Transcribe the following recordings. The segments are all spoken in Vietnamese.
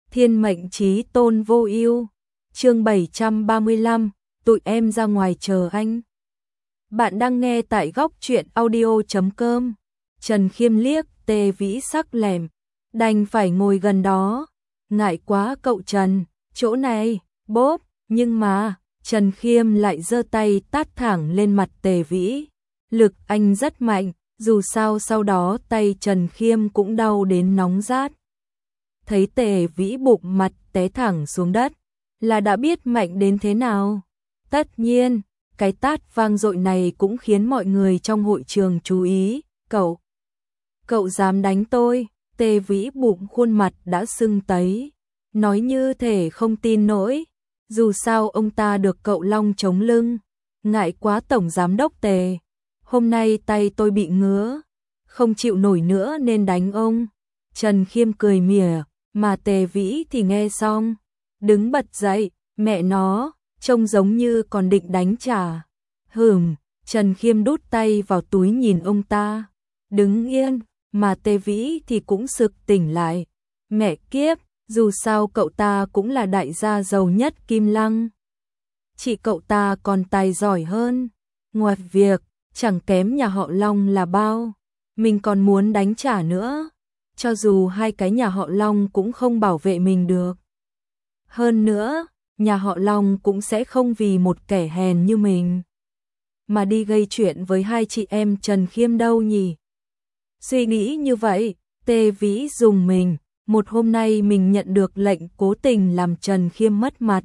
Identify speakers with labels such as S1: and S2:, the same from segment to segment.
S1: Thiên mệnh chí tôn vô ưu. Chương 735, tụi em ra ngoài chờ anh. Bạn đang nghe tại góc truyện audio.com. Trần Khiêm liếc Tề Vĩ sắc lẻm, đành phải ngồi gần đó. Ngại quá cậu Trần, chỗ này, bốp, nhưng mà Trần Khiêm lại giơ tay tát thẳng lên mặt Tề Vĩ. Lực anh rất mạnh, dù sao sau đó tay Trần Khiêm cũng đau đến nóng rát. Thấy Tề Vĩ bụng mặt té thẳng xuống đất, là đã biết mạnh đến thế nào. Tất nhiên, cái tát vang dội này cũng khiến mọi người trong hội trường chú ý. Cậu dám đánh tôi? Tề Vĩ bụng khuôn mặt đã sưng tấy, nói như thể không tin nổi. Dù sao ông ta được cậu Long chống lưng. Ngại quá tổng giám đốc Tề, hôm nay tay tôi bị ngứa, không chịu nổi nữa nên đánh ông. Trần Khiêm cười mỉa, mà Tề Vĩ thì nghe xong, đứng bật dậy, mẹ nó, trông giống như còn định đánh trả. Trần Khiêm đút tay vào túi nhìn ông ta, đứng yên, mà Tề Vĩ thì cũng sực tỉnh lại. Mẹ kiếp, dù sao cậu ta cũng là đại gia giàu nhất Kim Lăng. Chị cậu ta còn tài giỏi hơn, ngoài việc chẳng kém nhà họ Long là bao, mình còn muốn đánh trả nữa. Cho dù hai cái nhà họ Long cũng không bảo vệ mình được. Hơn nữa, nhà họ Long cũng sẽ không vì một kẻ hèn như mình mà đi gây chuyện với hai chị em Trần Khiêm đâu nhỉ. Suy nghĩ như vậy, Tề Vĩ dùng mình, một hôm nay mình nhận được lệnh cố tình làm Trần Khiêm mất mặt.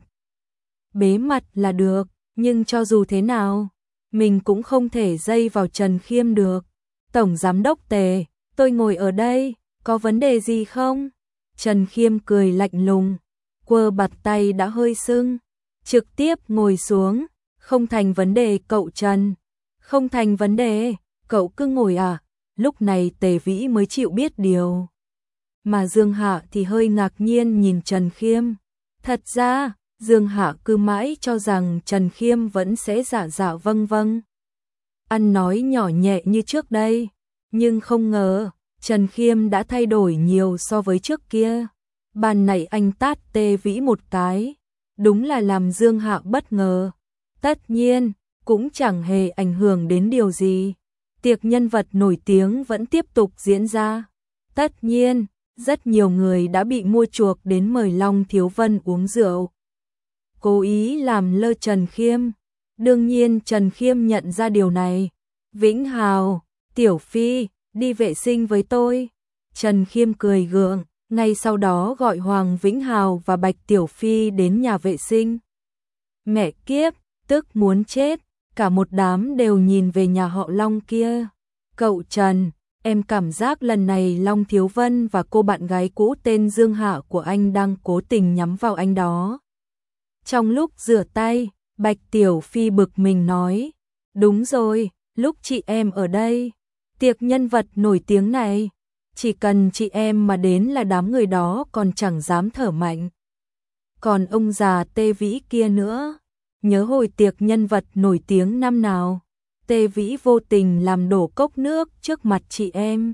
S1: Bế mặt là được, nhưng cho dù thế nào, mình cũng không thể dây vào Trần Khiêm được. Tổng giám đốc Tề, tôi ngồi ở đây, có vấn đề gì không? Trần Khiêm cười lạnh lùng, quơ bạt tay đã hơi sưng, trực tiếp ngồi xuống. Không thành vấn đề cậu Trần, không thành vấn đề, cậu cứ ngồi à? Lúc này Tề Vĩ mới chịu biết điều. Mà Dương Hạ thì hơi ngạc nhiên nhìn Trần Khiêm. Thật ra, Dương Hạ cứ mãi cho rằng Trần Khiêm vẫn sẽ dạ vâng vâng, ăn nói nhỏ nhẹ như trước đây, nhưng không ngờ Trần Khiêm đã thay đổi nhiều so với trước kia. Ban nãy anh tát Tề Vĩ một cái, đúng là làm Dương Hạ bất ngờ. Tất nhiên, cũng chẳng hề ảnh hưởng đến điều gì. Tiệc nhân vật nổi tiếng vẫn tiếp tục diễn ra. Tất nhiên, rất nhiều người đã bị mua chuộc đến mời Long Thiếu Vân uống rượu, cố ý làm lơ Trần Khiêm. Đương nhiên Trần Khiêm nhận ra điều này. Vĩnh Hào, Tiểu Phi, đi vệ sinh với tôi. Trần Khiêm cười gượng, ngay sau đó gọi Hoàng Vĩnh Hào và Bạch Tiểu Phi đến nhà vệ sinh. Mẹ kiếp, tức muốn chết, cả một đám đều nhìn về nhà họ Long kia. Cậu Trần, em cảm giác lần này Long Thiếu Vân và cô bạn gái cũ tên Dương Hạ của anh đang cố tình nhắm vào anh đó. Trong lúc rửa tay, Bạch Tiểu Phi bực mình nói, đúng rồi, lúc chị em ở đây, tiệc nhân vật nổi tiếng này, chỉ cần chị em mà đến là đám người đó còn chẳng dám thở mạnh. Còn ông già Tề Vĩ kia nữa, nhớ hồi tiệc nhân vật nổi tiếng năm nào, Tề Vĩ vô tình làm đổ cốc nước trước mặt chị em.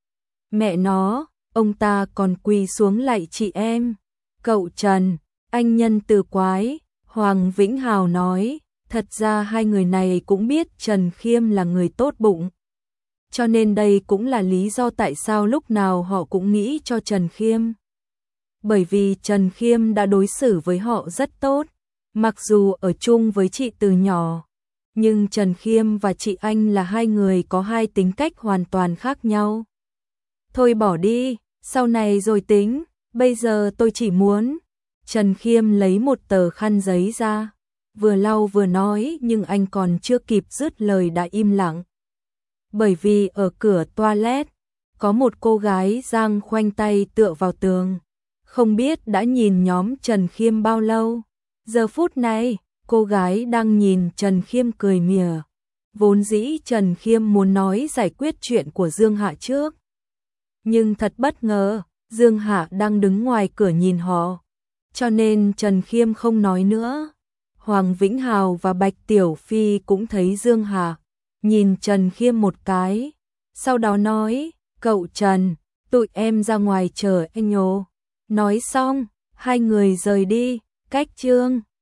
S1: Mẹ nó, ông ta còn quỳ xuống lạy chị em. Cậu Trần, anh nhân từ quái, Hoàng Vĩnh Hào nói, thật ra hai người này cũng biết Trần Khiêm là người tốt bụng. Cho nên đây cũng là lý do tại sao lúc nào họ cũng nghĩ cho Trần Khiêm. Bởi vì Trần Khiêm đã đối xử với họ rất tốt, mặc dù ở chung với chị từ nhỏ. Nhưng Trần Khiêm và chị anh là hai người có hai tính cách hoàn toàn khác nhau. Thôi bỏ đi, sau này rồi tính, bây giờ tôi chỉ muốn. Trần Khiêm lấy một tờ khăn giấy ra, vừa lau vừa nói, nhưng anh còn chưa kịp dứt lời đã im lặng. Bởi vì ở cửa toilet, có một cô gái giang khoanh tay tựa vào tường, không biết đã nhìn nhóm Trần Khiêm bao lâu. Giờ phút này, cô gái đang nhìn Trần Khiêm cười mỉa. Vốn dĩ Trần Khiêm muốn nói giải quyết chuyện của Dương Hạ trước. Nhưng thật bất ngờ, Dương Hạ đang đứng ngoài cửa nhìn họ. Cho nên Trần Khiêm không nói nữa. Hoàng Vĩnh Hào và Bạch Tiểu Phi cũng thấy Dương Hạ, nhìn Trần Khiêm một cái. Sau đó nói, cậu Trần, tụi em ra ngoài chờ anh nhô. Nói xong, Hai người rời đi, cách chương